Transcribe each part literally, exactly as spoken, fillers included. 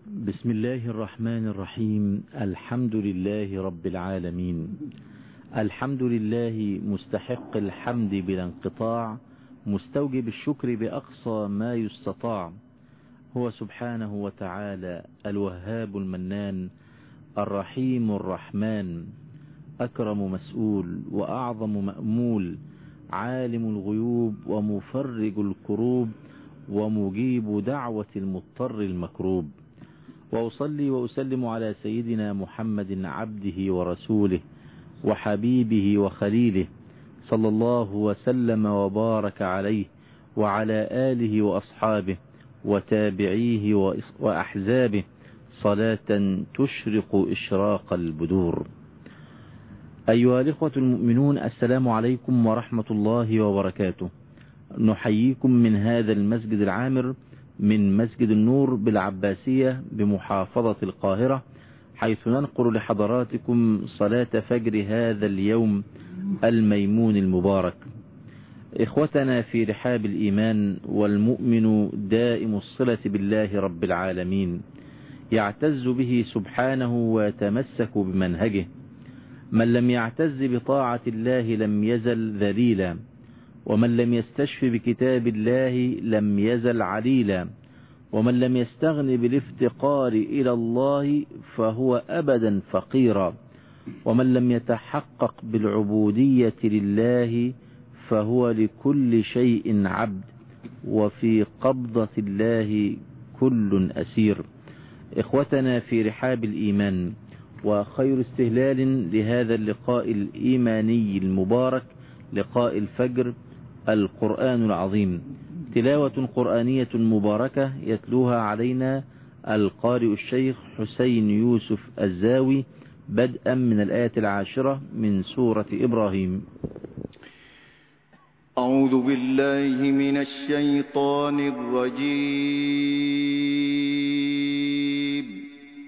بسم الله الرحمن الرحيم. الحمد لله رب العالمين. الحمد لله مستحق الحمد بلا انقطاع، مستوجب الشكر بأقصى ما يستطاع. هو سبحانه وتعالى الوهاب المنان، الرحيم الرحمن، أكرم مسؤول وأعظم مأمول، عالم الغيوب ومفرج الكروب، ومجيب دعوة المضطر المكروب. وأصلي وأسلم على سيدنا محمد عبده ورسوله وحبيبه وخليله، صلى الله وسلم وبارك عليه وعلى آله وأصحابه وتابعيه وأحزابه صلاة تشرق إشراق البدور. أيها الإخوة المؤمنون، السلام عليكم ورحمة الله وبركاته. نحييكم من هذا المسجد العامر، من مسجد النور بالعباسية بمحافظة القاهرة، حيث ننقل لحضراتكم صلاة فجر هذا اليوم الميمون المبارك. إخوتنا في رحاب الإيمان، والمؤمن دائم الصلة بالله رب العالمين، يعتز به سبحانه ويتمسك بمنهجه. من لم يعتز بطاعة الله لم يزل ذليلا، ومن لم يستشف بكتاب الله لم يزل عليلا، ومن لم يستغن بالافتقار إلى الله فهو أبدا فقيرا، ومن لم يتحقق بالعبودية لله فهو لكل شيء عبد، وفي قبضة الله كل أسير. إخوتنا في رحاب الإيمان، وخير استهلال لهذا اللقاء الإيماني المبارك، لقاء الفجر، القرآن العظيم، تلاوة قرآنية مباركة يتلوها علينا القارئ الشيخ حسين يوسف الزاوي، بدءا من الآية العاشرة من سورة إبراهيم. أعوذ بالله من الشيطان الرجيم.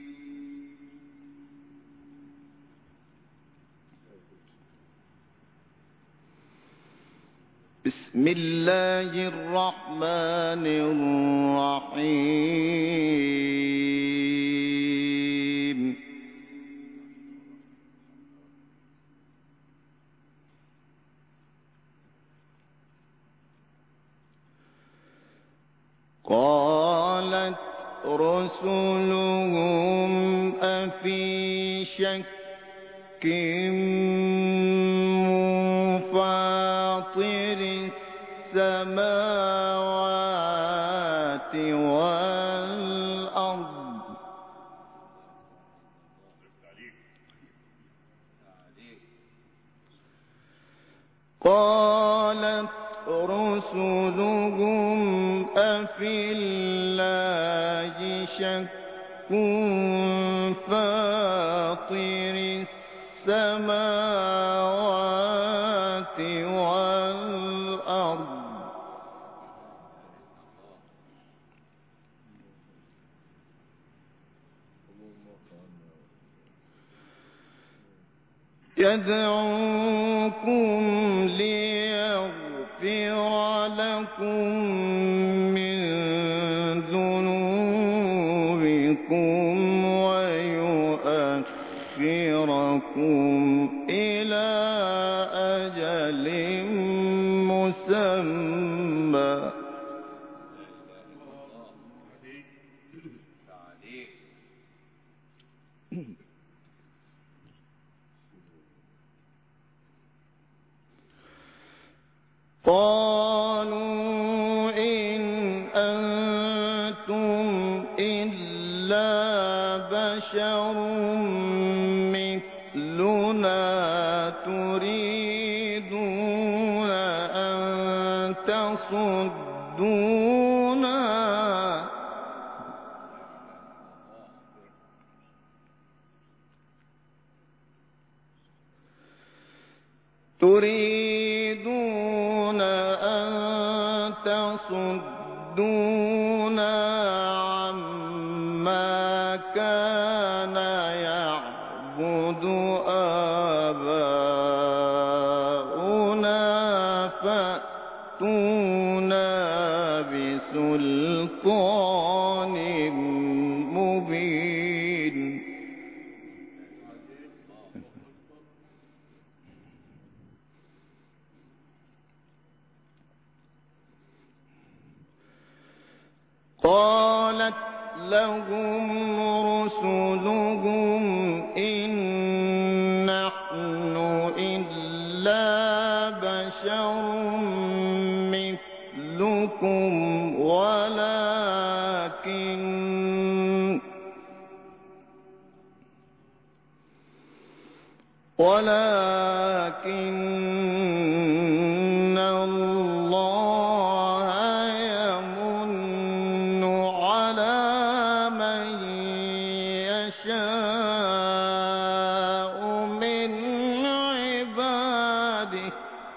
بسم الله الرحمن الرحيم. قالت رسلهم أفي شك فاطر السماوات والأرض قالت رسلهم أفي الله شك فاطر السماوات والأرض يدعوكم ليغفر لكم من ذنوبكم ويؤخركم إلى أجل مسمى. قالوا إن أنتم إلا بشر مثلنا تريدون أن تصدونا تريدون أن تصدونا عما كان يعبد آباؤنا فأتونا بسلطان مبين. قالت لهم رسلهم إن نحن إلا بشر مثلكم ولكن ولكن الله يمن على من يشاء من عباده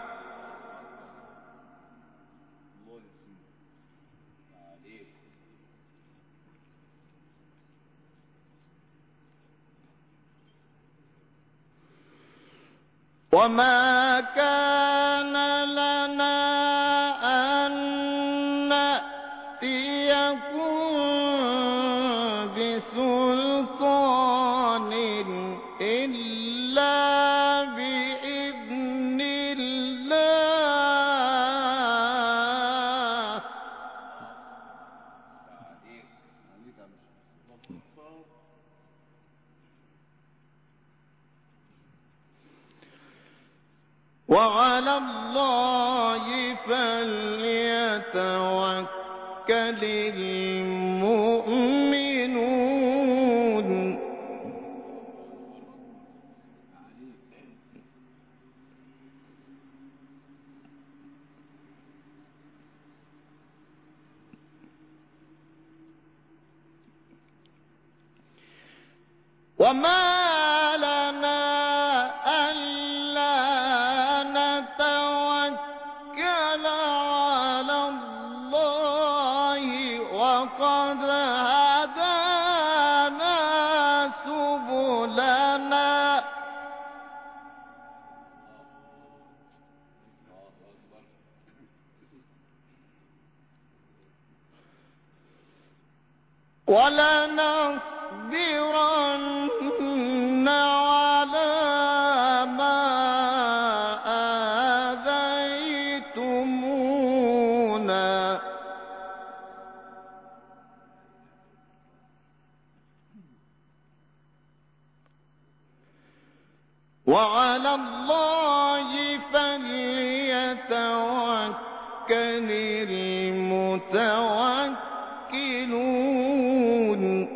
وما كان لنا أن نأتيكم بسلطان إلا بإذن الله وعلى الله فليتوكل المؤمنون وما لنا ألا نتوكل على الله وقد هدانا سبلنا ولنصبرن على ما آذيتمونا وعلى الله فليتوكل المتوكلون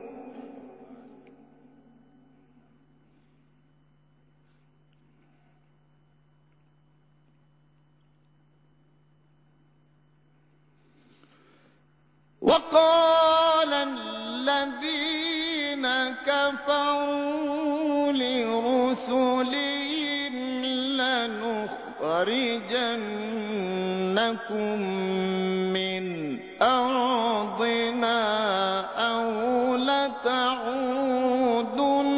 وقال الذين كفروا لرسلهم لنخرجنكم من أرضنا أو لتعودن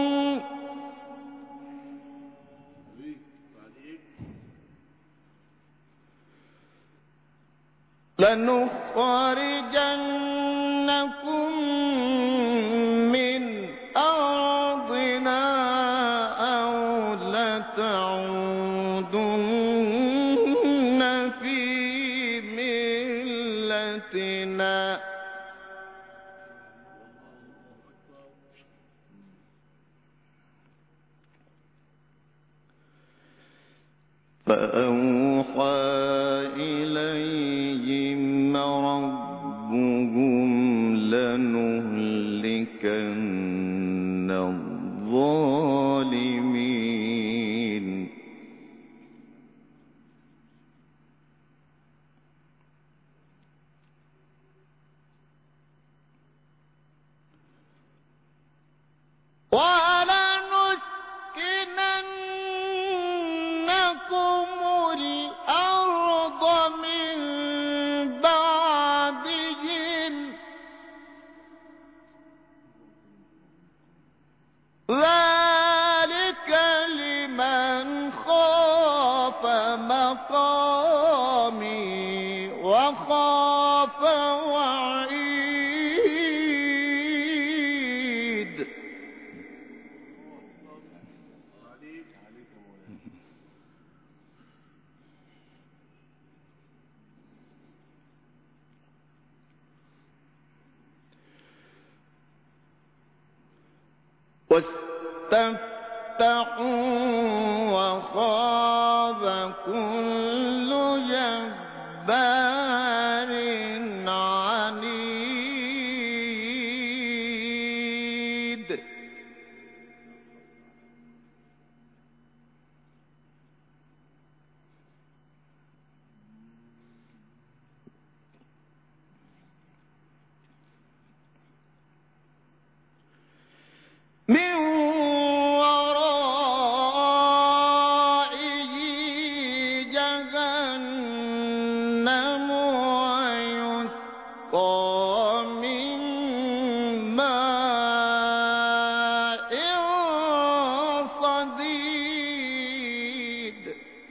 لنخرجنكم من أرضنا أو لتعودن في ملتنا فأوحى إليهم ربهم لنهلكن الظالمين ولنسكننكم الأرض من بعدهم ذلك لمن خاف مقامي وخاف وعيد واستفتحوا وخاب كل جبار عنيد من ورائه جهنم ويسقى من ماء صديد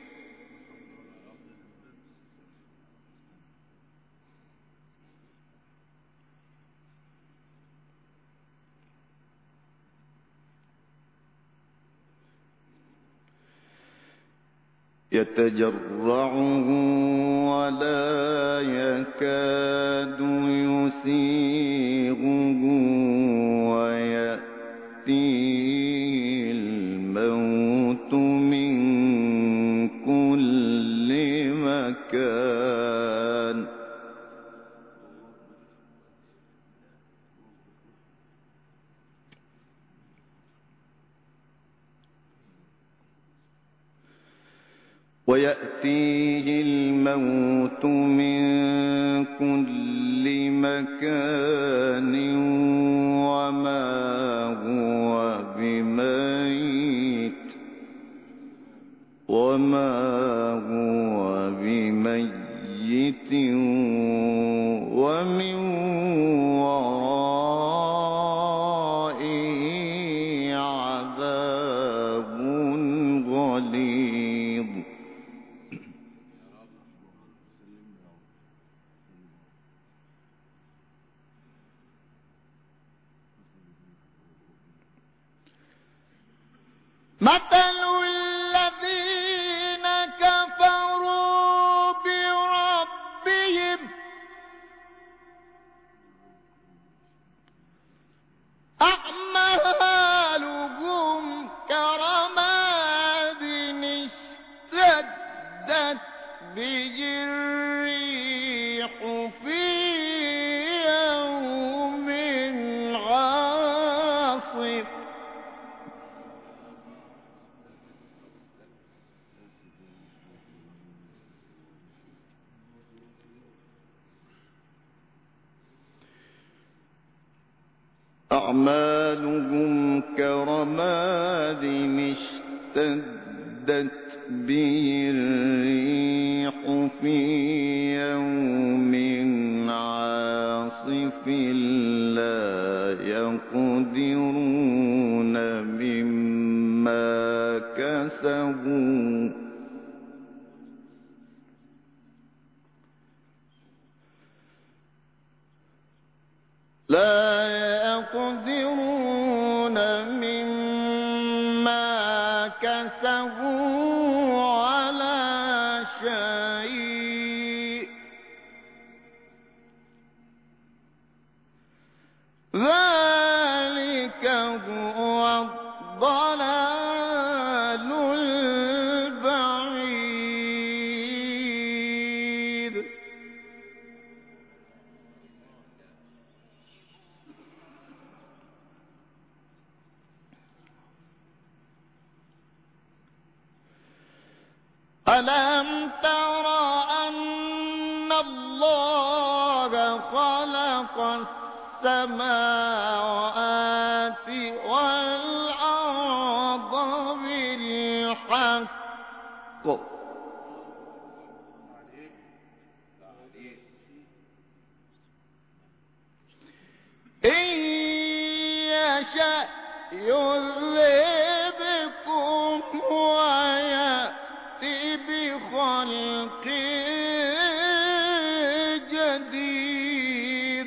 يتجرعه ولا يكاد يسيغه ويأتيه الموت من كل مكان ويأتيه الموت من كل مكان وما هو بميت وما هو بميت ومن ورائه عذاب غليظ مثل الذين كفروا بربهم أعمالهم كرماد اشتدت به الريح في يوم عاصف أعمالهم كرماد اشتدت به الريح في يوم عاصف لا يقدرون مما كسبوا لا يقدرون مما كسبوا على شيء ذلك هو الضلال البعيد ألم تر أن الله خلق السماوات والأرض بالحق إن يشأ يذهبكم ويأتي بخلق جديد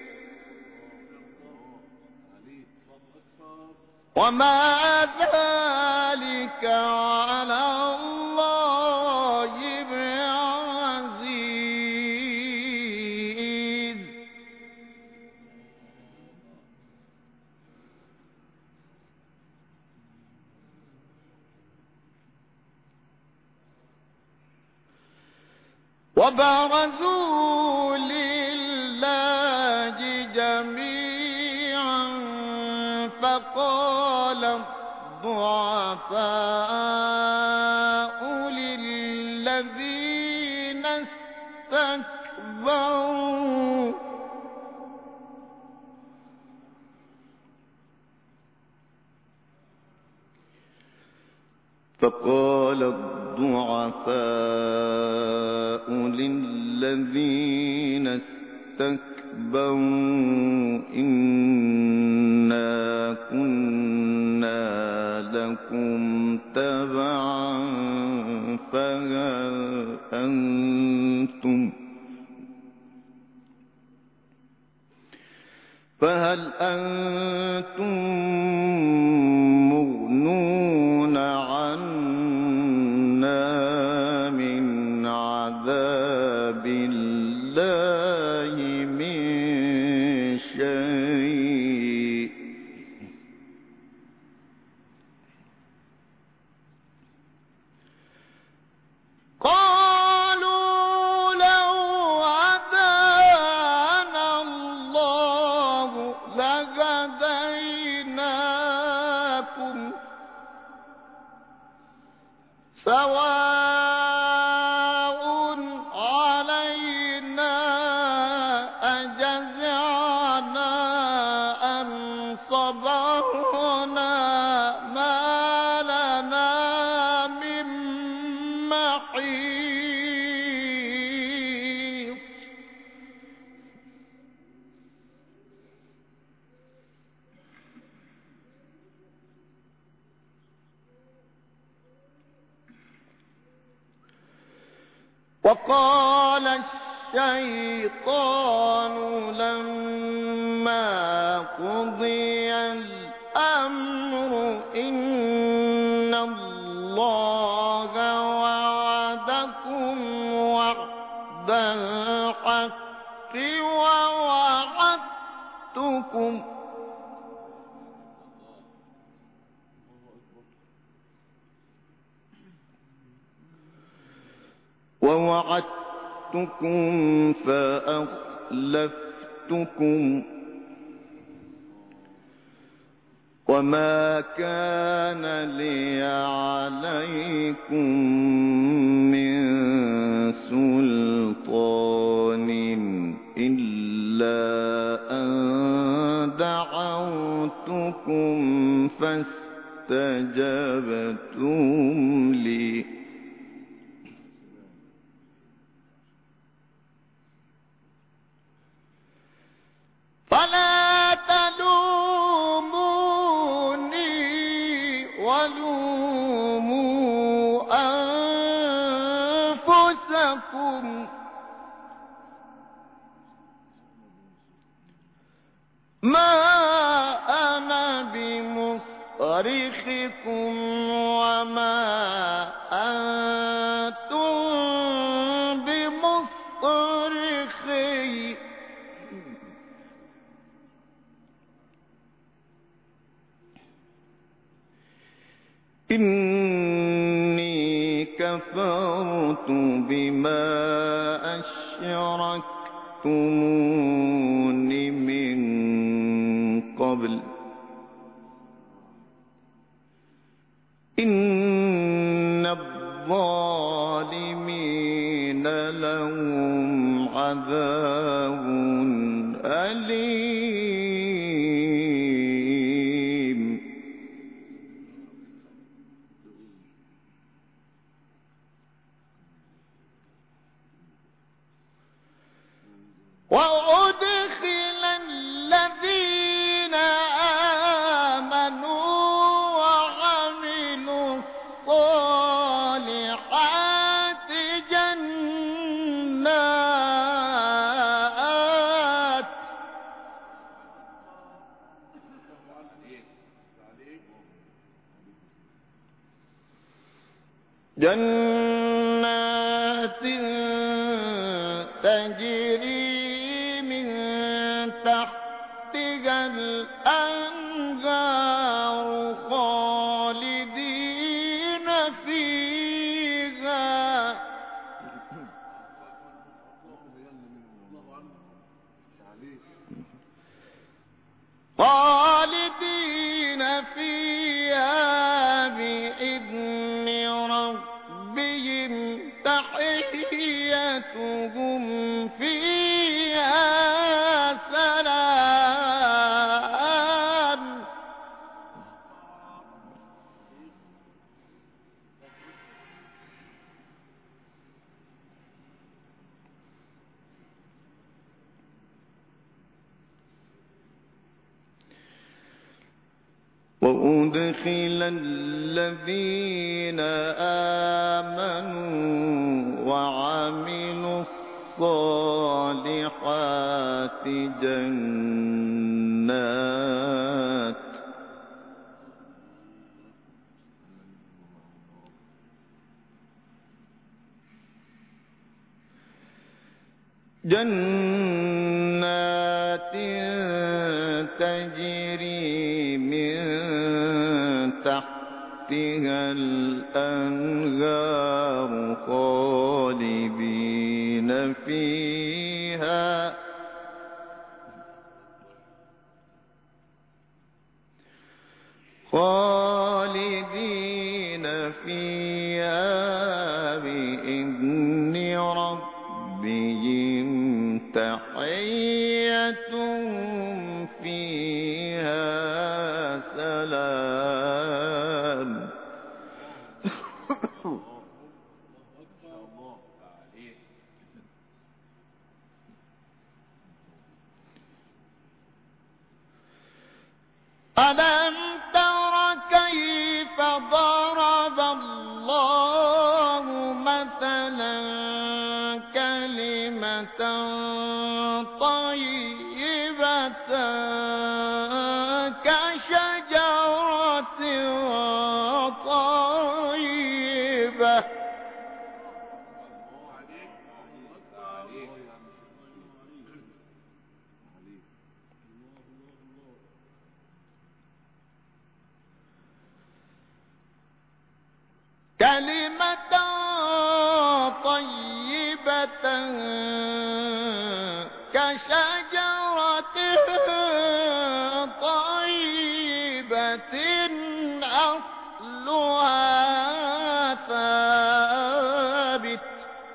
وما ذلك على الله بعزيز وبرزوا لله جميعا فقال الضعفاء للذين استكبروا فقال الضعفاء للذين استكبروا إنا كنا لكم تبعا فهل أنتم فهل أنتم مغنون عنا من عذاب الله من شيء قالوا لو هدانا الله لهديناكم سواء علينا أجزعنا أم صبرنا ما لنا من محيص وقال الشيطان لما قضي الأمر إن الله وعدكم وعد الحق ووعدتكم ووعدتكم فأخلفتكم وما كان لي عليكم من سلطان إلا أن دعوتكم فاستجبتم لي فلا تلوموني ولوموا أنفسكم ما أنا بمصرخكم وما أنتم بمصرخي إني كفرت بما أشركتمون من قبل إن الظالمين لهم عذاب أليم وأدخل الذين آمنوا وعملوا الصالحات جنات جنات تجري من تحتها الأنهار خالدين فيها فيها سلام. وأدخل الذين آمنوا وعملوا الصالحات جنات جنات تجري من تحتها الأنهار خالدين فيها خالدين فيها بإذن ربهم تحيتهم فيها سلام. ألم تر كيف ضرب الله مثلا كلمة طيبة كشجرة طيبة كلمة طيبة كشجرة طيبة أصلها ثابت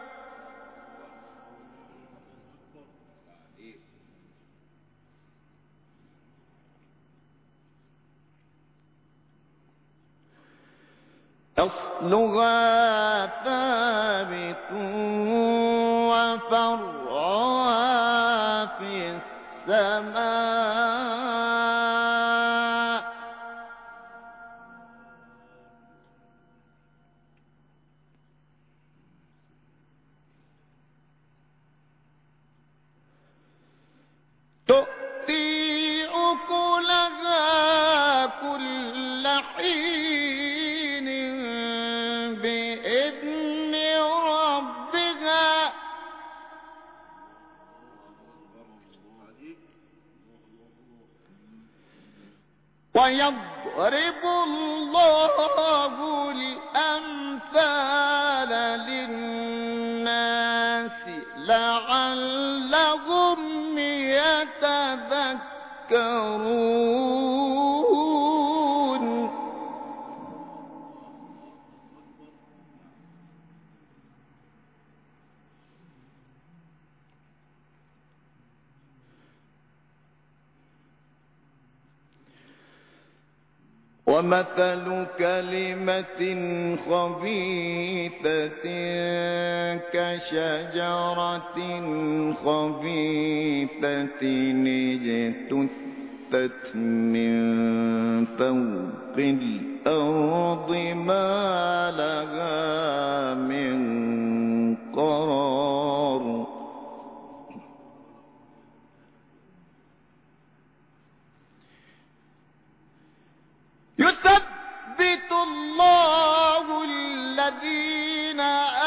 أصلها ثابت وفرعها في السماء تؤتي أكلها كل حين بإذن ربها ويضرب الله الأمثال للناس لعلهم يتذكرون. ومثل كلمة خبيثة كشجرة خبيثة اجتثت من فوق الأرض ما لها من قرار. يثبت الله الذين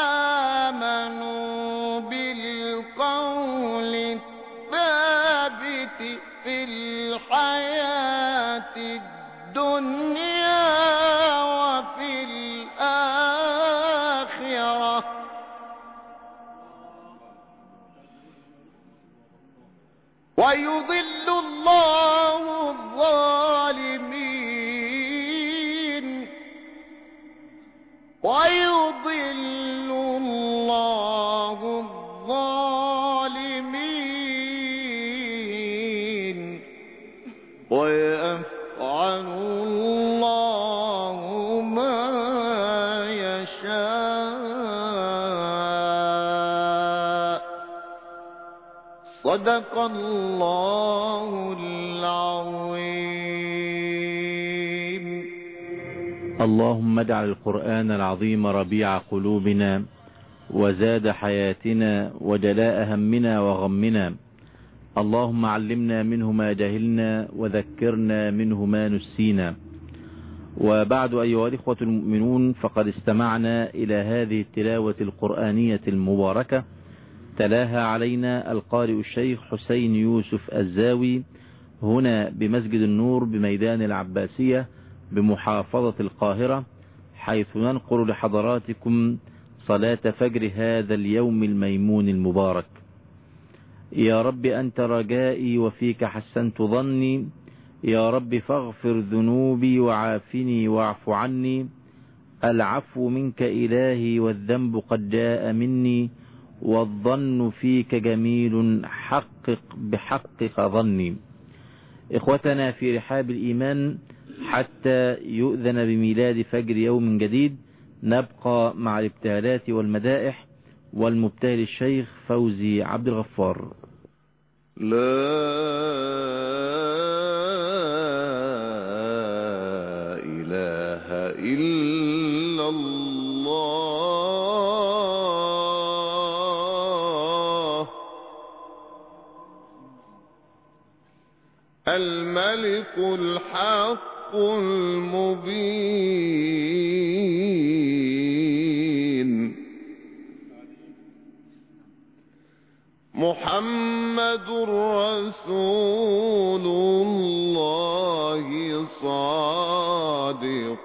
آمنوا بالقول الثابت في الحياة الدنيا وفي الآخرة ويضل الله الظالمين ويضل الله ويفعل الله ما يشاء. صدق الله العظيم. اللهم اجعل القرآن العظيم ربيع قلوبنا وزاد حياتنا وجلاء همنا وغمنا. اللهم علمنا منه ما جهلنا وذكرنا منه ما نسينا. وبعد أيها الإخوة المؤمنون، فقد استمعنا إلى هذه التلاوة القرآنية المباركة تلاها علينا القارئ الشيخ حسين يوسف الزاوي هنا بمسجد النور بميدان العباسية بمحافظة القاهرة، حيث ننقل لحضراتكم صلاة فجر هذا اليوم الميمون المبارك. يا رب أنت رجائي وفيك حسنت ظني، يا رب فاغفر ذنوبي وعافني واعف عني. العفو منك إلهي والذنب قد جاء مني، والظن فيك جميل حقق بحقك ظني. إخوتنا في رحاب الإيمان، حتى يؤذن بميلاد فجر يوم جديد نبقى مع الابتهالات والمدائح، والمبتهل الشيخ فوزي عبد الغفار. لا إله إلا الله الملك الحق المبين محمد رسول الله صادق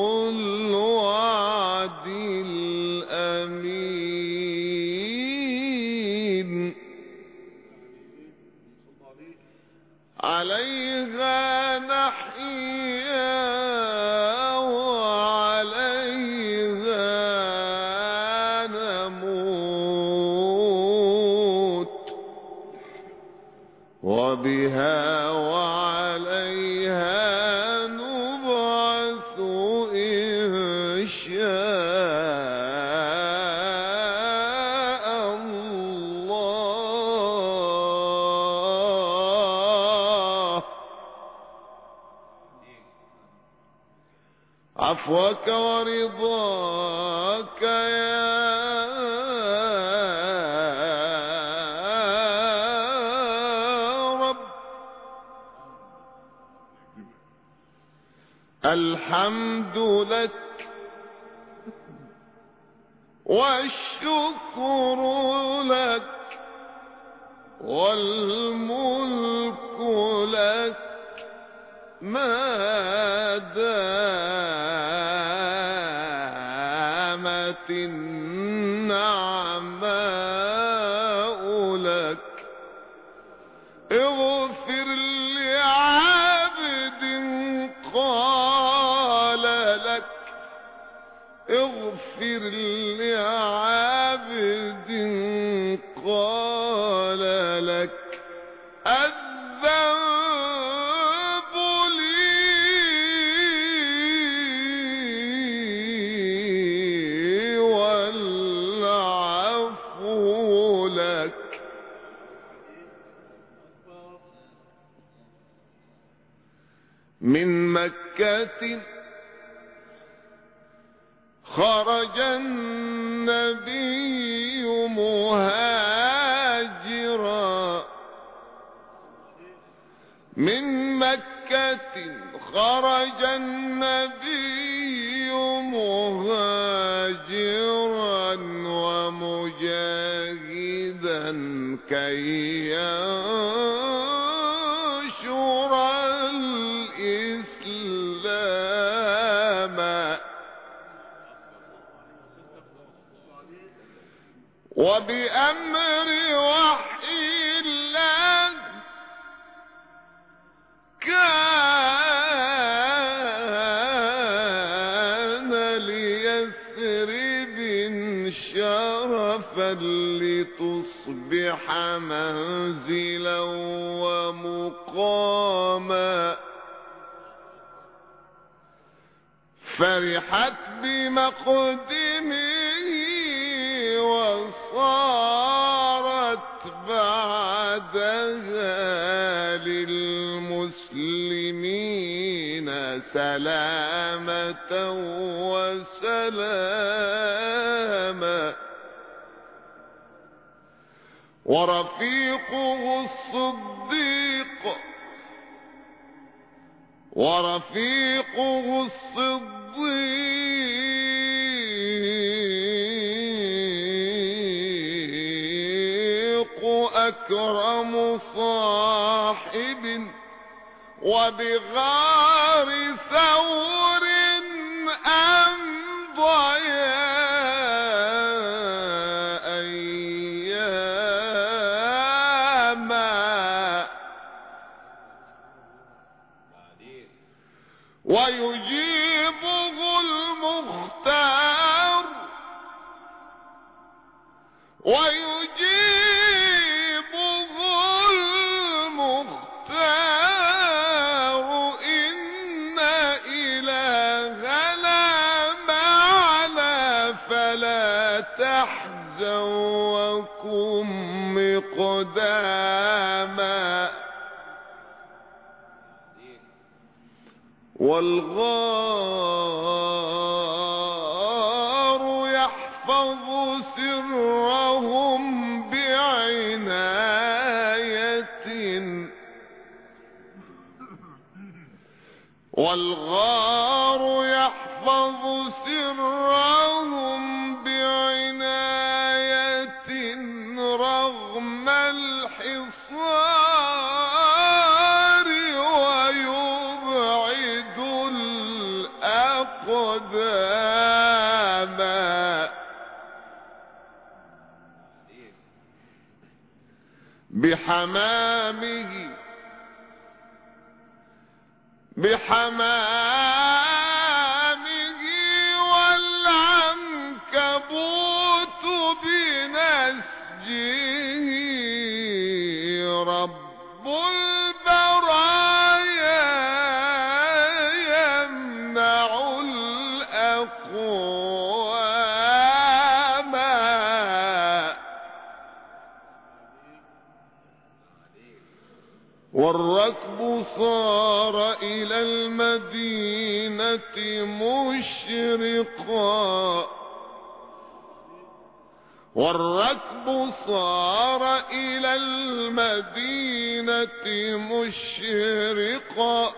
الوعد الأمين عليها نحيا وعليها نموت وبها وعليها نبعث إن شاء الله. عفوك ورضاك يا الحمد لك والشكر لك والملك لك ما دامت النعماء لك. اغفر لعبد قال لك اغفر لعبد قال لك الذنب لي والعفو لك. من مكة خرج النبي مهاجرا من مكة خرج النبي مهاجرا ومجاهدا كي ينشر الإسلام وبأمر وحي الله كان ليثرب شرفا لتصبح منزلا ومقاما. فرحت بمقدمه وصارت بعدها للمسلمين سلامة وسلاما. ورفيقه الصديق ورفيقه الصديق أكرم صاحب وبغار ثور أمضيا ويجيبه المختار ويجيبه المختار إن إلهنا معنا فلا تحزن وكن مقداما. والغار يحفظ سرهم بعناية والغار يحفظ سرهم بعناية رغم الحصار ويبعد الأقدام بحمامه بحمامه والعنكبوت بنسجه رب البرايا يمنع الأقوام. والركب صار إلى المدينة مشرقا والركب صار إلى المدينة مشرقا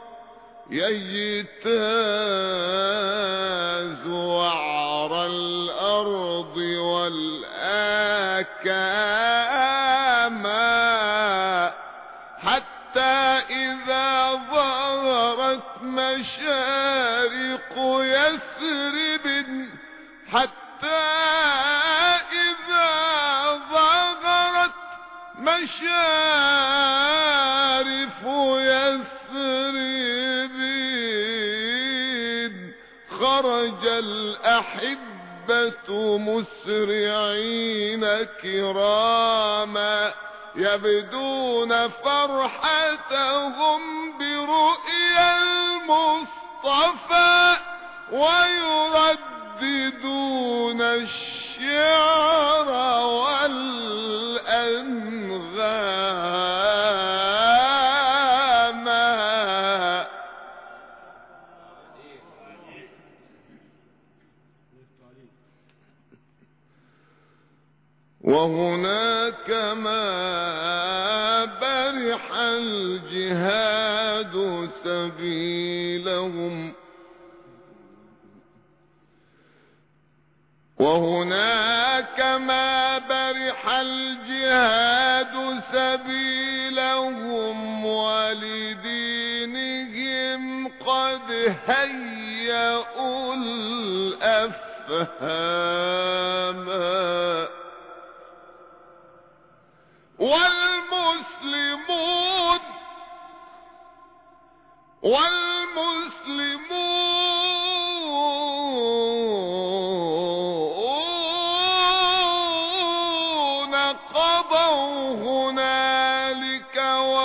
يجتاز وعر الأرض والآكام حتى إذا ظهرت مشارق يثرب حتى إذا ظهرت مشارف يثرب خرج الأحبة مسرعين كراما يبدون فرحتهم برؤيا المصطفى ويرددون الشعر والأنغام. وهناك ما برح الجهاد سبيلهم وهناك ما برح الجهاد سبيلهم ولدينهم قد هيئوا الأفهام. والمسلمون والمسلمون قضوا هنالك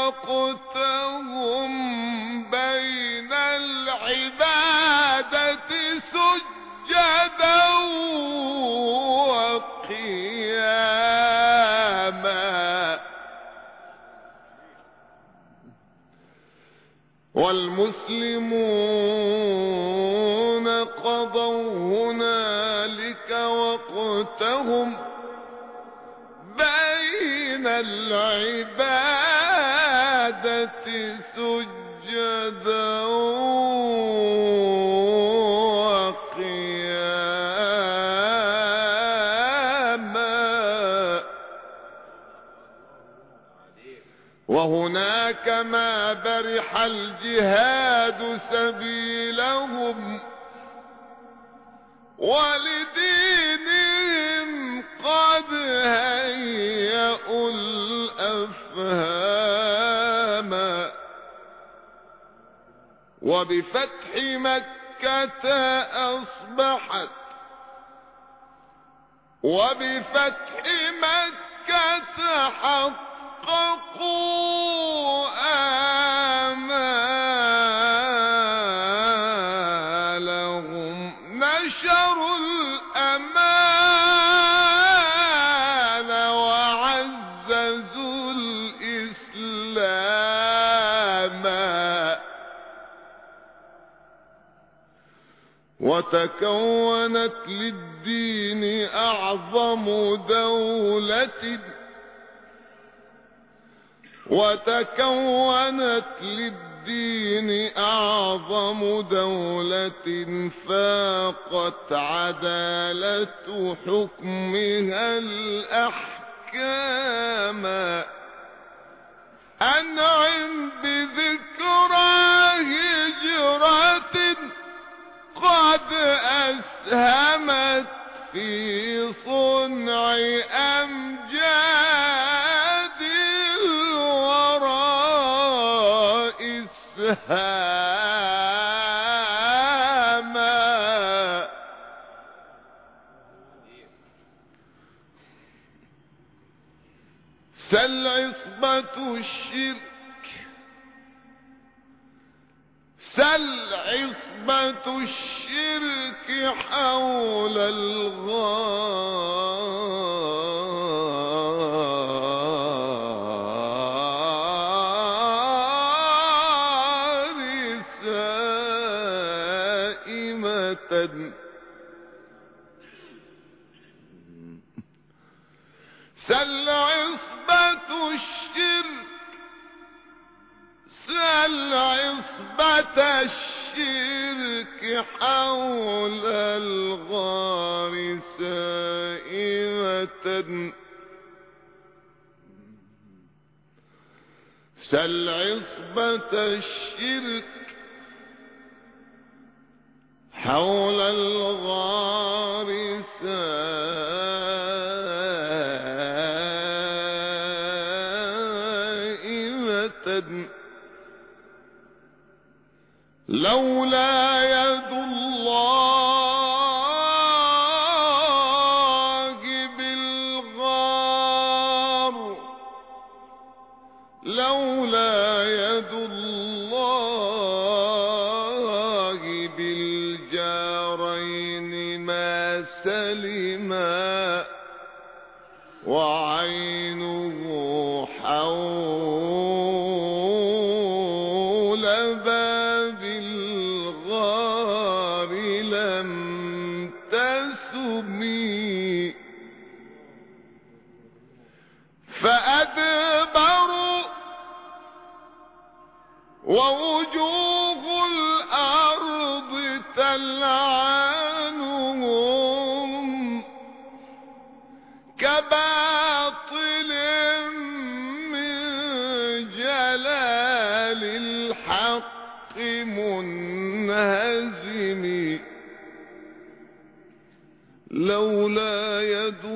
وقتهم بين العبادة والمسلمون قضوا هنالك وقتهم بين العبادة سجدا وقياما، وهناك ما برح الجهاد سبيلهم ولدينهم قد هيئوا الأفهام، وبفتح مكة أصبحت وبفتح مكة حققوا آمالهم، نشروا الأمان وعززوا الإسلام، وتكونت للدين أعظم دولة وتكونت للدين أعظم دولة فاقت عدالة حكمها الأحكام. أنعم بذكرى هجرة قد أسهمت في صنع أمجاد الوراء إسهاما. سل عصبة الشرك سل عصبة الشرك حول الغار سائمة. سل عصبة الشرك سل عصبة الشرك حول الغار سائمة. سل عصبة الشرك حول الغار سائمة. لولا يد الله بالغار لولا يد الله بالجارين ما سلما، وعينه حول باب الغار لم تسمي. فأدبروا ووجوه الأرض تلعنهم كباطل من جلال الحق منهزم. لولا يد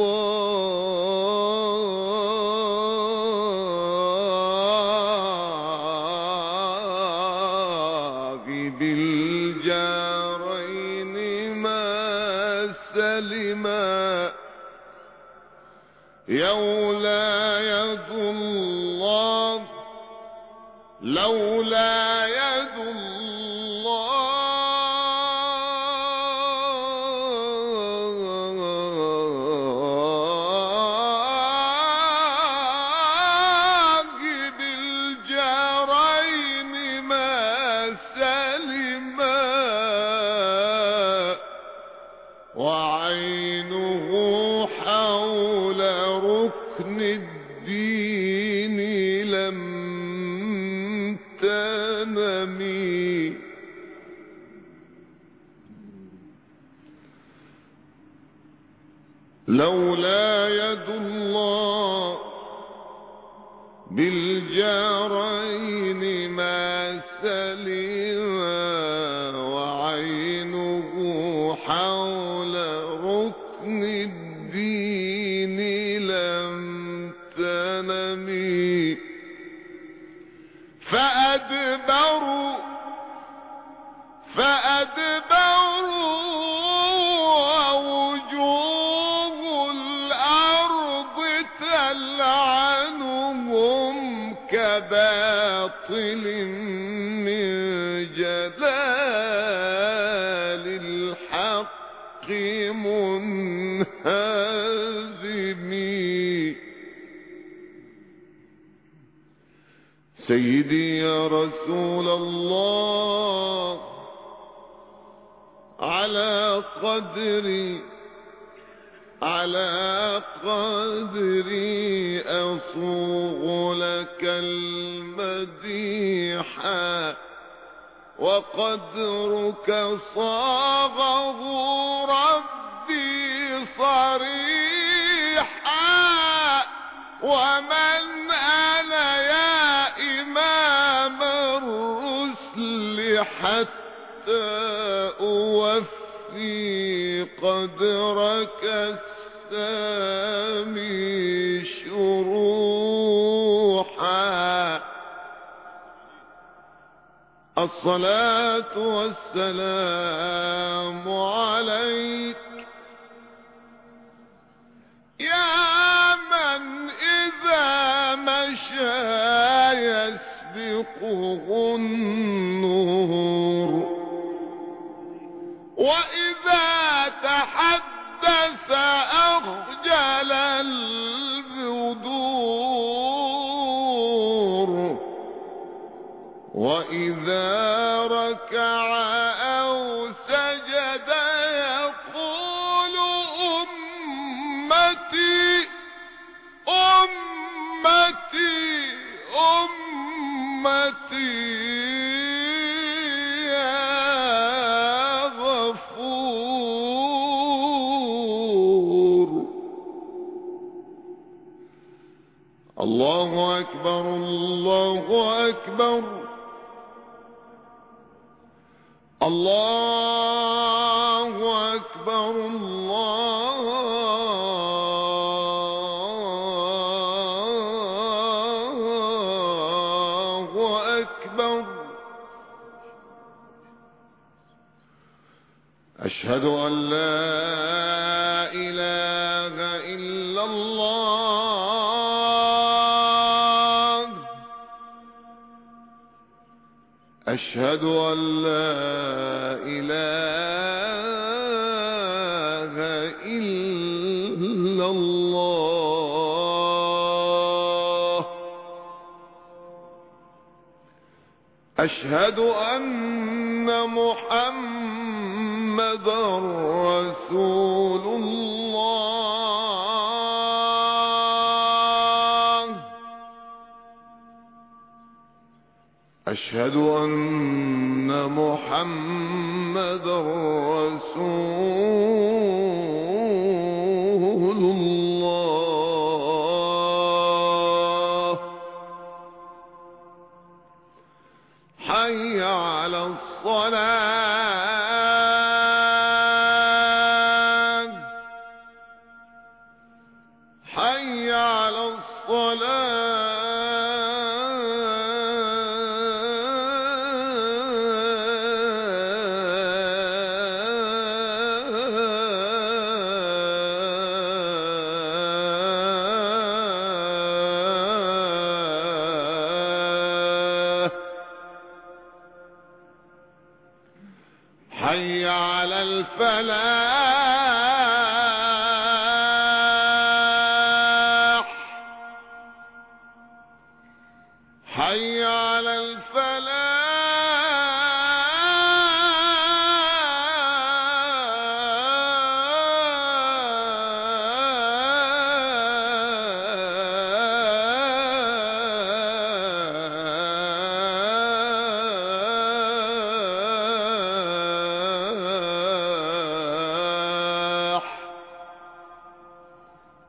الله بالجارين ما سلما. لولا يد الله لولا يد الله بالجارين ما سلما وعينه حول ركن الدين لم تنمي. لولا يد الله بالجارين ما سلما وعينه حول ركن الدين لم تنمي. فأدبروا فأدبروا ووجوه الأرض تلعنهم كباطل من جلال الحق منهزم. سيدي يا رسول الله على قدري على قدري أصوغ لك المديح وقدرك صاغه ربي صريحا. ومن أنا يا إمام الرسل حتى أوفي قدرك السامي شروحا. الصلاة والسلام عليك يا من إذا مشى يسبقه النور وإذا تحدث أخجل البدور وإذا ركع أو سجد يقول أمتي أمتي أمتي يا غفور. الله أكبر الله أكبر الله أكبر الله أكبر. أشهد أن لا إله إلا الله أشهد أن لا إله إلا الله أشهد أن محمدا رسول الله أشهد أن محمدا رسول الله. حي على الصلاة حي على الصلاة حي على الفلاح حي على الفلاح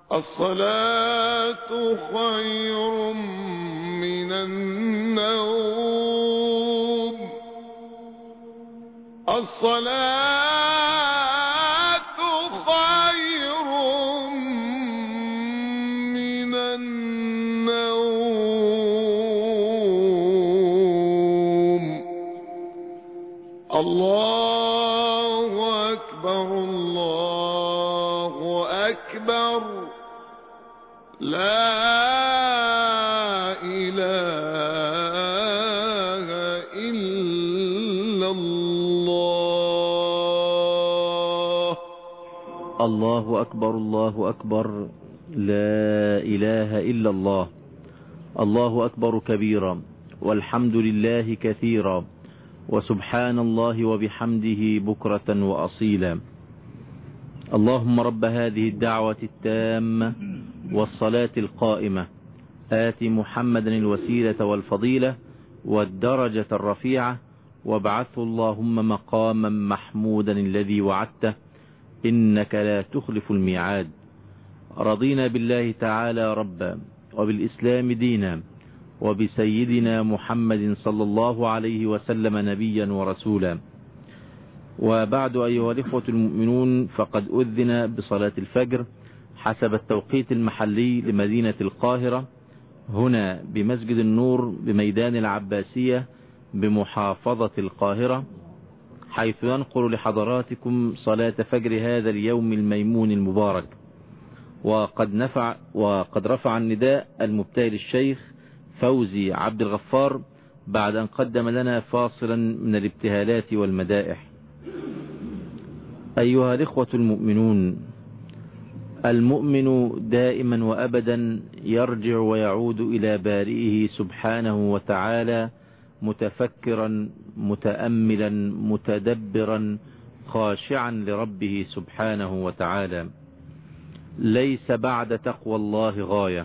الصلاة خير من النوم. الصلاة خير من النوم. الله أكبر الله أكبر لا إله إلا الله. الله أكبر الله أكبر لا إله إلا الله. الله أكبر كبيرا والحمد لله كثيرا وسبحان الله وبحمده بكرة وأصيلا. اللهم رب هذه الدعوة التامة والصلاة القائمة آت محمدا الوسيلة والفضيلة والدرجة الرفيعة وابعثه اللهم مقاما محمودا الذي وعدته إنك لا تخلف الميعاد. رضينا بالله تعالى ربا وبالإسلام دينا وبسيدنا محمد صلى الله عليه وسلم نبيا ورسولا. وبعد أيها الإخوة المؤمنون، فقد أذن بصلاة الفجر حسب التوقيت المحلي لمدينة القاهرة هنا بمسجد النور بميدان العباسية بمحافظة القاهرة، حيث ينقل لحضراتكم صلاة فجر هذا اليوم الميمون المبارك. وقد نفع وقد رفع النداء المبتهل الشيخ فوزي عبد الغفار بعد أن قدم لنا فاصلا من الابتهالات والمدائح. أيها الإخوة المؤمنون، المؤمن دائما وأبدا يرجع ويعود إلى بارئه سبحانه وتعالى متفكرا متأملا متدبرا خاشعا لربه سبحانه وتعالى. ليس بعد تقوى الله غاية.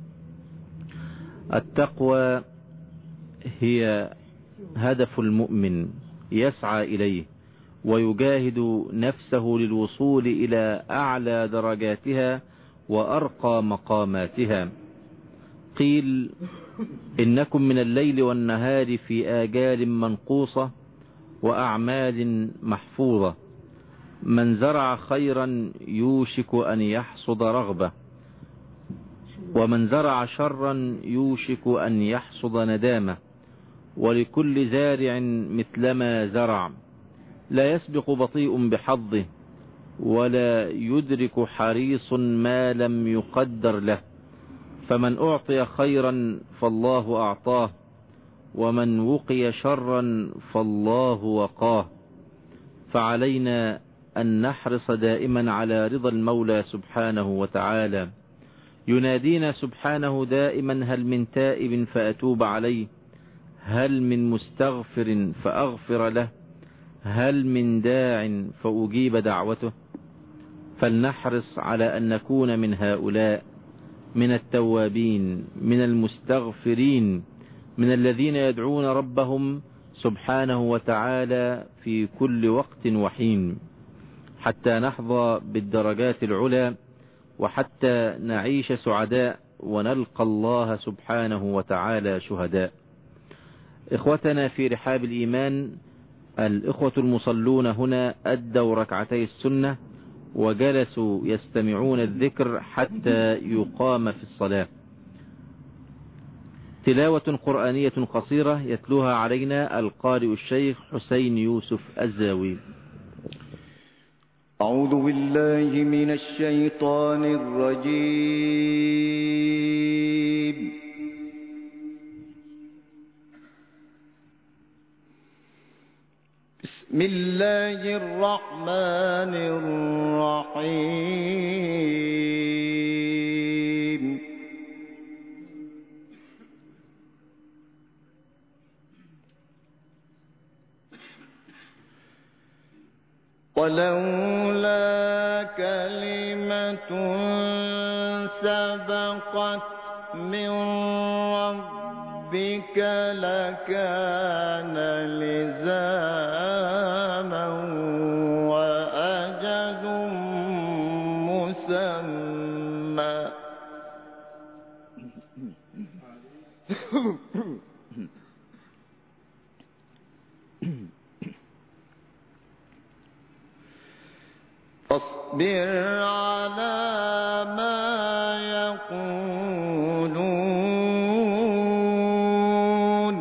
التقوى هي هدف المؤمن يسعى إليه ويجاهد نفسه للوصول إلى أعلى درجاتها وأرقى مقاماتها. قيل إنكم من الليل والنهار في آجال منقوصة وأعمال محفوظة. من زرع خيرا يوشك أن يحصد رغبة، ومن زرع شرا يوشك أن يحصد ندامة. ولكل زارع مثلما زرع، لا يسبق بطيء بحظه ولا يدرك حريص ما لم يقدر له. فمن أعطي خيرا فالله أعطاه، ومن وقي شرا فالله وقاه. فعلينا أن نحرص دائما على رضا المولى سبحانه وتعالى. ينادينا سبحانه دائما: هل من تائب فأتوب عليه؟ هل من مستغفر فأغفر له؟ هل من داع فأجيب دعوته؟ فلنحرص على أن نكون من هؤلاء، من التوابين، من المستغفرين، من الذين يدعون ربهم سبحانه وتعالى في كل وقت وحين، حتى نحظى بالدرجات العلى وحتى نعيش سعداء ونلقى الله سبحانه وتعالى شهداء. إخوتنا في رحاب الإيمان، الإخوة المصلون هنا أدوا ركعتي السنة وجلسوا يستمعون الذكر حتى يقام في الصلاة. تلاوة قرآنية قصيرة يتلوها علينا القارئ الشيخ حسين يوسف الزاوي. أعوذ بالله من الشيطان الرجيم. بسم الله الرحمن الرحيم. ولولا كلمة سبقت من ربك لكان لزاما وأجل مسمى فاصبر على ما يقولون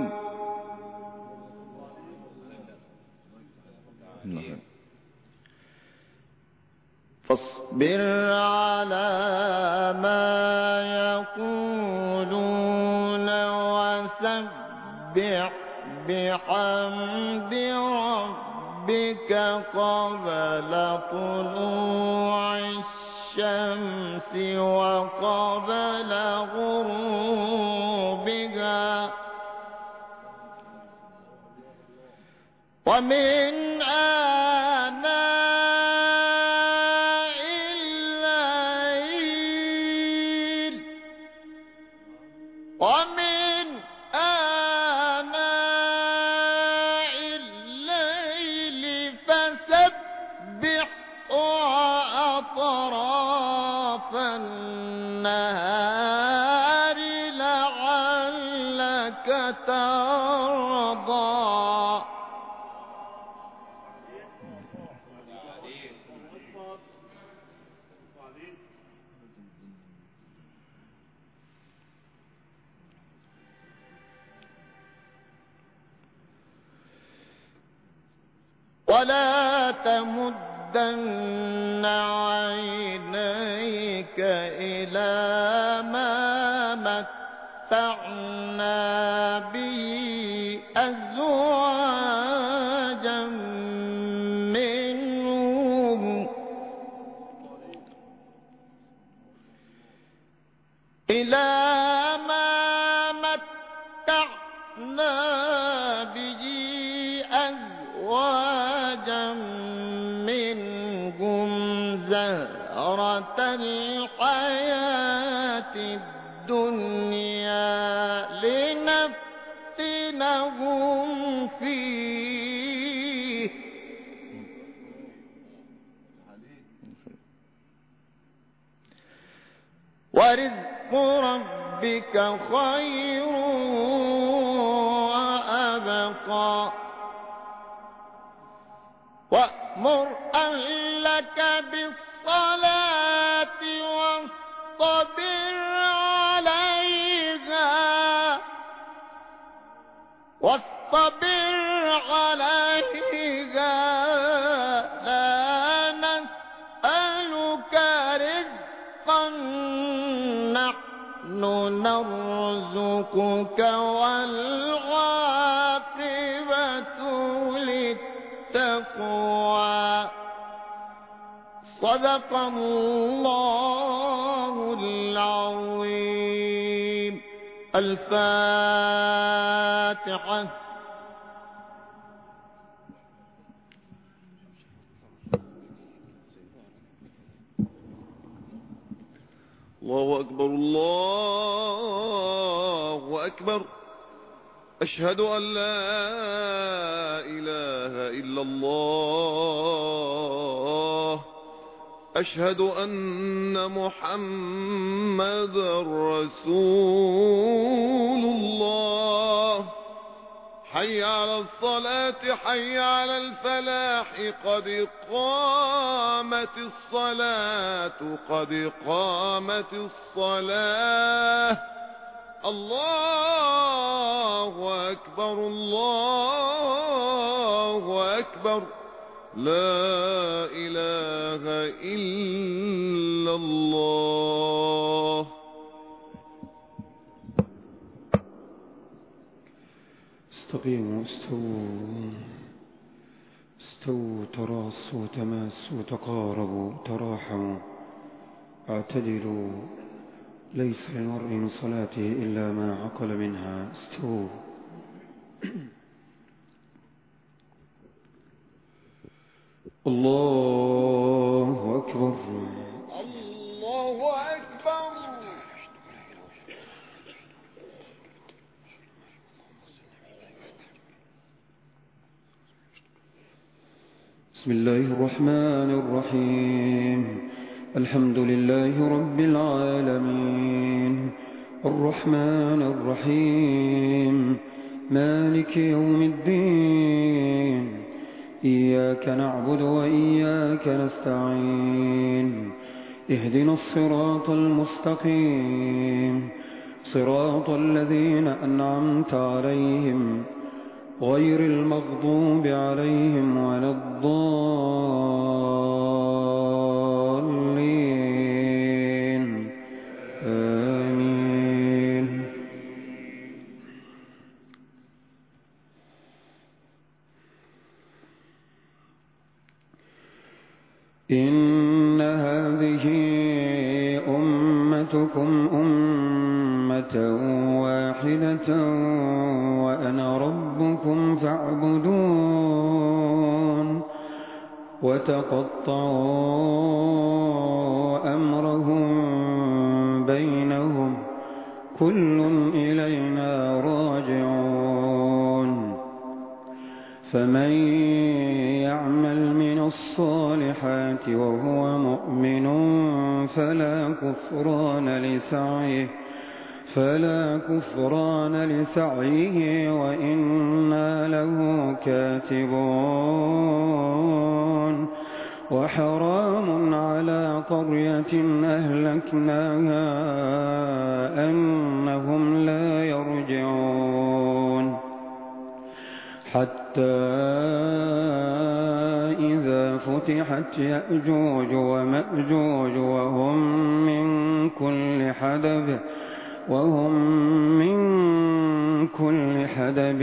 فاصبر على ما يقولون وسبح بحمد ربك قبل طلوع الشمس وقبل غروبها ومن آناء الليل ومن آناء الليل فسبح وأطراف النهار لعلك ترضى ولا تمدن عينيك إلى ما متعنا به أزواجا منهم إلى ما متعنا به أزواجا منهم زهرة الحياة الدنيا لنفتنهم فيه ورزق ربك خير وأبقى وأمر أهلك بالصلاة واصطبر عليها واصطبر عليها لا نسألك رزقا نحن نرزقك والعاقبة للتقوى صدق الله العظيم. الفاتحة. الله أكبر الله أكبر. أشهد أن لا إله إلا الله. أشهد أن محمدا رسول الله. حي على الصلاة حي على الفلاح قد قامت الصلاة قد قامت الصلاة. الله أكبر الله أكبر. لا إله إلا الله. استقيموا استووا استووا تراصوا تماسوا تقاربوا تراحموا اعتدلوا. ليس للمرء من صلاته إلا ما عقل منها. استووا. الله أكبر الله أكبر. بسم الله الرحمن الرحيم. الحمد لله رب العالمين الرحمن الرحيم مالك يوم الدين. إياك إياك نعبد وإياك نستعين اهدنا الصراط المستقيم صراط الذين أنعمت عليهم غير المغضوب عليهم ولا الضالين آمين. إن هذه أمتكم أمة واحدة وأنا ربكم فاعبدون وتقطعوا أمرهم بينهم كل إلينا راجعون. فمن يعمل من الصالحات وهو مؤمن فلا كفران لسعيه فلا كفران لسعيه وإنا له كاتبون. وحرام على قرية أهلكناها أنهم لا يرجعون حتى إذا فتحت يأجوج ومأجوج وهم من كل حدب وهم من كل حدب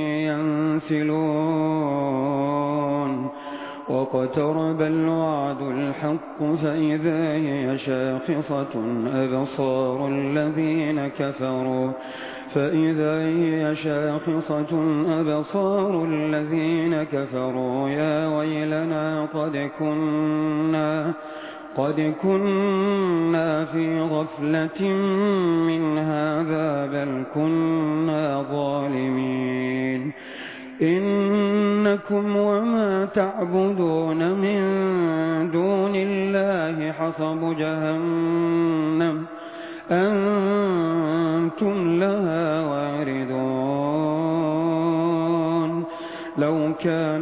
ينسلون. واقترب الوعد الحق فإذا هي شاخصة أبصار الذين كفروا فإذا هي شاخصة أبصار الذين كفروا يا ويلنا قد كنا قد كنا في غفلة من هذا بل كنا ظالمين. إنكم وما تعبدون من دون الله حصب جهنم أنتم لها واردون. لو كان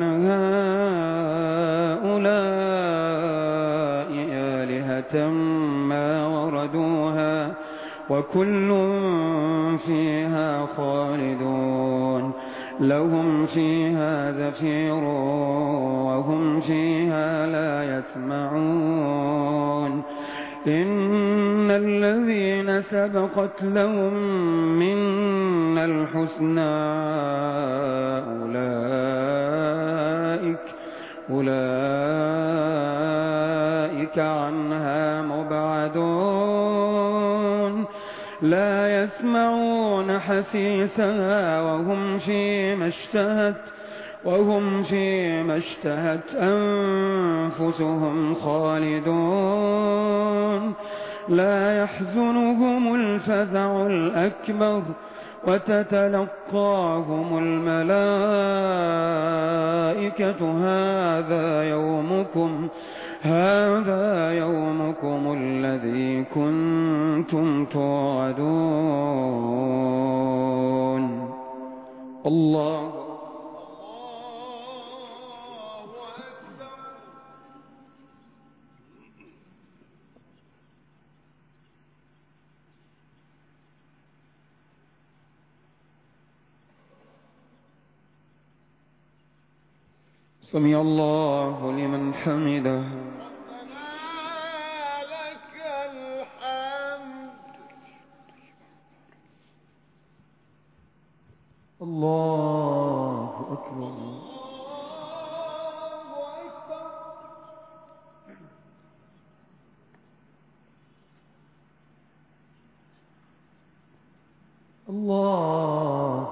هؤلاء آلهة ما وردوها وكل فيها خالدون. لهم فيها زفير وهم فيها لا يسمعون. إن الذين سبقت لهم منا الحسنى أولئك أولئك عنها مبعدون. لا يسمعون حسيسها وهم فيما اشتهت وهم فيما اشتهت أنفسهم خالدون. لا يحزنهم الفزع الأكبر وتتلقاهم الملائكة هذا يومكم هذا يومكم الذي كنتم توعدون. الله سمع الله لمن حمده. لك الحمد. الله أكبر. الله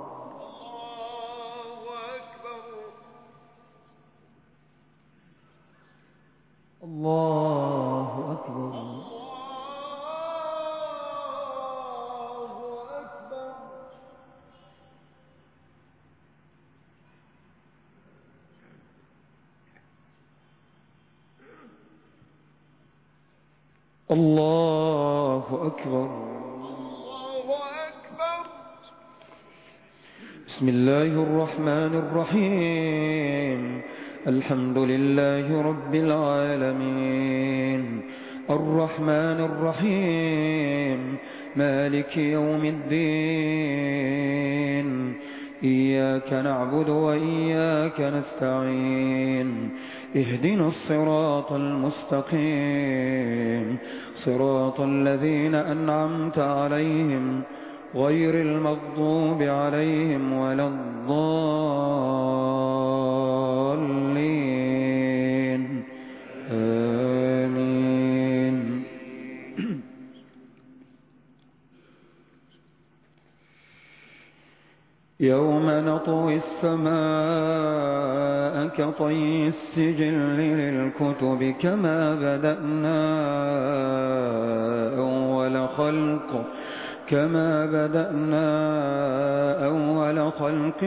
الله أكبر. الله أكبر. بسم الله الرحمن الرحيم. الحمد لله رب العالمين الرحمن الرحيم مالك يوم الدين إياك نعبد وإياك نستعين اهدنا الصراط المستقيم صراط الذين أنعمت عليهم غير المغضوب عليهم ولا الضالين آمين. يوم نطوي السماء كطي السجل للكتب كما بدأنا أول خلق كما بدأنا أول خلق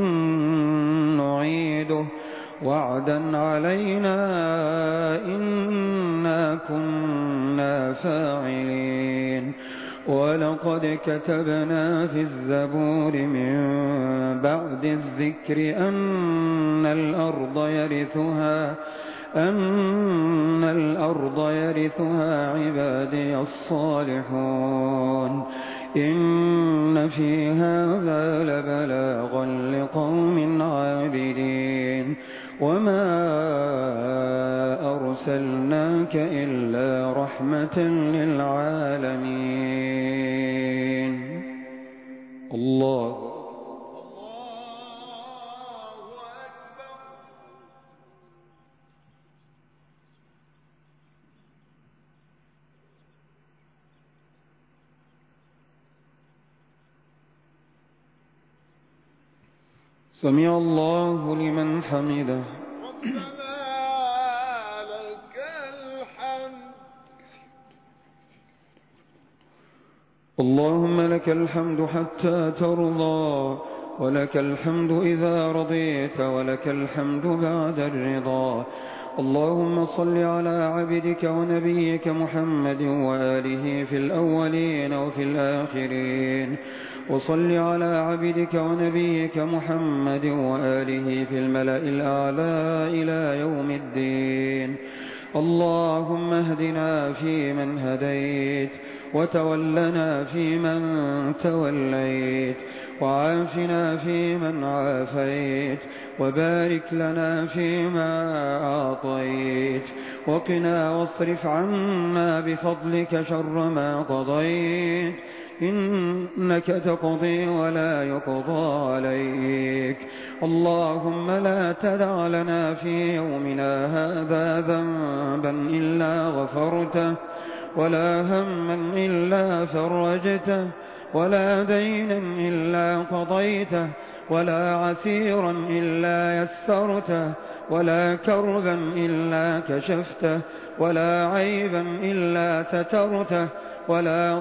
نعيده وعدا علينا إنا كنا فاعلين. ولقد كتبنا في الزبور من بعد الذكر أن الأرض يرثها أن الأرض يرثها عبادي الصالحون إن في هذا لبلاغا لقوم عابدين وما أرسلناك إلا رحمة للعالمين. الله سمع الله لمن حمده. ربنا لك الحمد. اللهم لك الحمد حتى ترضى ولك الحمد إذا رضيت ولك الحمد بعد الرضا. اللهم صل على عبدك ونبيك محمد وآله في الأولين وفي الآخرين وصل على عبدك ونبيك محمد وآله في الملأ الأعلى إلى يوم الدين. اللهم اهدنا فيمن هديت وتولنا فيمن توليت وعافنا فيمن عافيت وبارك لنا فيما أعطيت وقنا واصرف عنا بفضلك شر ما قضيت إنك تقضي ولا يقضى عليك. اللهم لا تدع لنا في يومنا هذا ذنبا إلا غفرته ولا هما إلا فرجته ولا دينا إلا قضيته ولا عسيرا إلا يسرته ولا كربا إلا كشفته ولا عيبا إلا سترته ولا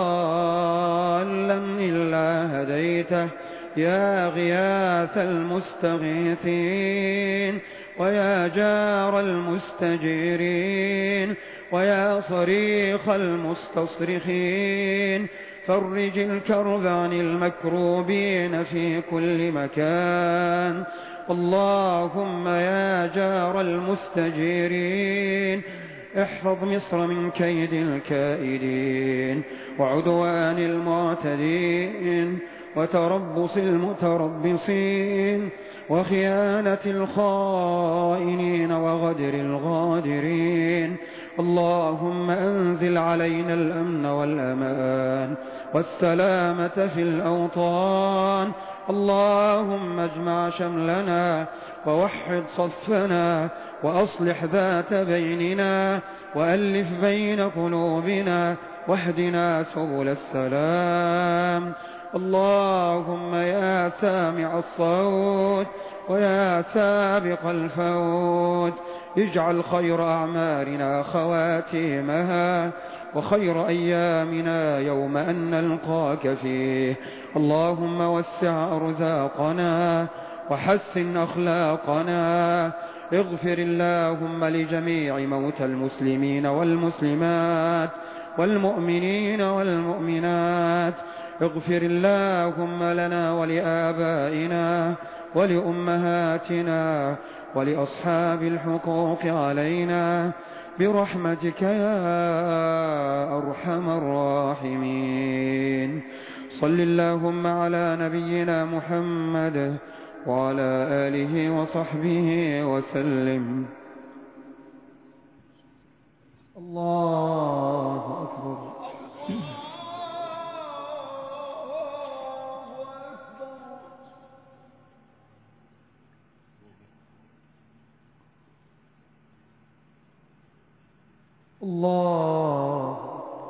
ضالا إلا هديته. يا غياث المستغيثين ويا جار المستجيرين ويا صريخ المستصرخين فرج الكرب عن المكروبين في كل مكان. اللهم يا جار المستجيرين احفظ مصر من كيد الكائدين وعدوان المعتدين وتربص المتربصين وخيانة الخائنين وغدر الغادرين. اللهم أنزل علينا الأمن والأمان والسلامة في الأوطان. اللهم اجمع شملنا ووحد صفنا وأصلح ذات بيننا وألف بين قلوبنا واهدنا سبل السلام. اللهم يا سامع الصوت ويا سابق الفوت اجعل خير أعمارنا خواتيمها وخير أيامنا يوم أن نلقاك فيه. اللهم وسع أرزاقنا وحسن أخلاقنا. اغفر اللهم لجميع موتى المسلمين والمسلمات والمؤمنين والمؤمنات. اغفر اللهم لنا ولآبائنا ولأمهاتنا ولأصحاب الحقوق علينا برحمتك يا أرحم الراحمين. صل اللهم على نبينا محمد وعلى آله وصحبه وسلم. الله أكبر. الله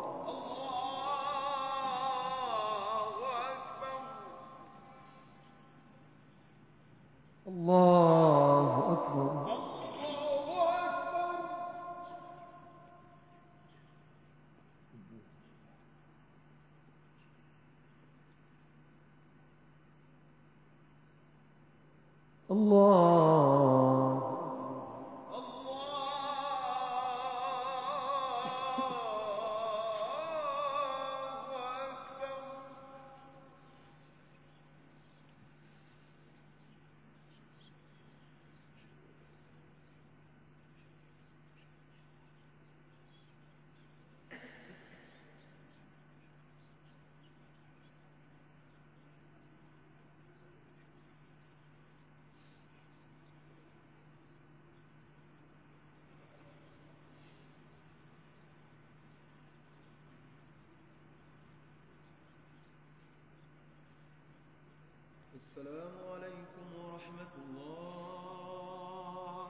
الله أكبر. الله السلام عليكم ورحمة الله.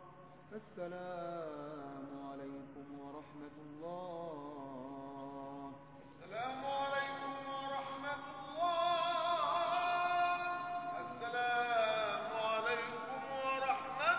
السلام عليكم ورحمة الله. السلام عليكم ورحمة الله. السلام عليكم ورحمة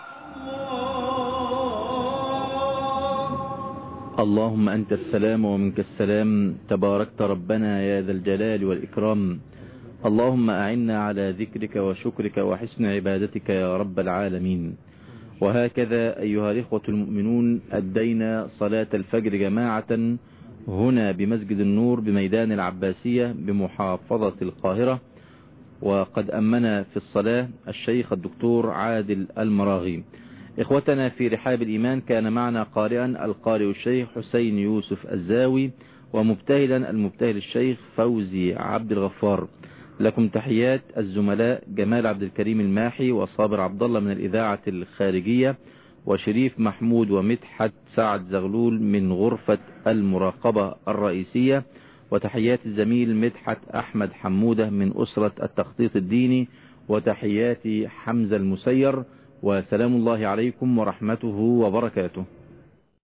الله. اللهم أنت السلام ومنك السلام، تباركت ربنا يا ذا الجلال والإكرام. اللهم أعنا على ذكرك وشكرك وحسن عبادتك يا رب العالمين. وهكذا أيها الإخوة المؤمنون أدينا صلاة الفجر جماعة هنا بمسجد النور بميدان العباسية بمحافظة القاهرة، وقد أمنا في الصلاة الشيخ الدكتور عادل المراغي. إخوتنا في رحاب الإيمان كان معنا قارئا القارئ الشيخ حسين يوسف الزاوي، ومبتهلا المبتهل الشيخ فوزي عبد الغفار. لكم تحيات الزملاء جمال عبد الكريم الماحي وصابر عبد الله من الإذاعة الخارجية، وشريف محمود ومدحت سعد زغلول من غرفة المراقبة الرئيسية، وتحيات الزميل مدحت أحمد حمودة من أسرة التخطيط الديني، وتحيات حمزة المسير، وسلام الله عليكم ورحمته وبركاته.